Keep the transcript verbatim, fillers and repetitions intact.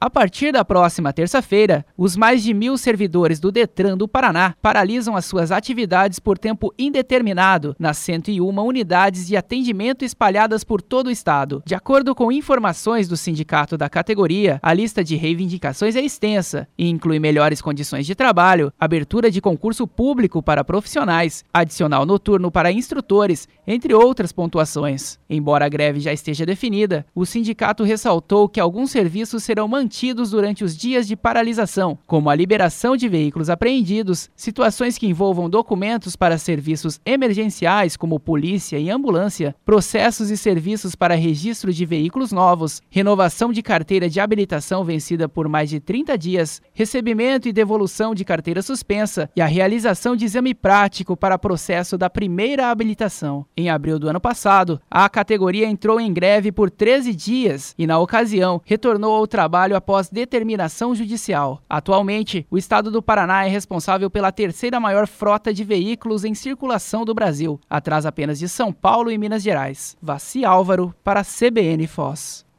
A partir da próxima terça-feira, os mais de mil servidores do Detran do Paraná paralisam as suas atividades por tempo indeterminado nas cento e uma unidades de atendimento espalhadas por todo o estado. De acordo com informações do sindicato da categoria, a lista de reivindicações é extensa e inclui melhores condições de trabalho, abertura de concurso público para profissionais, adicional noturno para instrutores, entre outras pontuações. Embora a greve já esteja definida, o sindicato ressaltou que alguns serviços serão mantidos durante os dias de paralisação, como a liberação de veículos apreendidos, situações que envolvam documentos para serviços emergenciais como polícia e ambulância, processos e serviços para registro de veículos novos, renovação de carteira de habilitação vencida por mais de trinta dias, recebimento e devolução de carteira suspensa e a realização de exame prático para processo da primeira habilitação. Em abril do ano passado, a categoria entrou em greve por treze dias e, na ocasião, retornou ao trabalho após determinação judicial. Atualmente, o estado do Paraná é responsável pela terceira maior frota de veículos em circulação do Brasil, atrás apenas de São Paulo e Minas Gerais. Vassi Álvaro para a C B N Foz.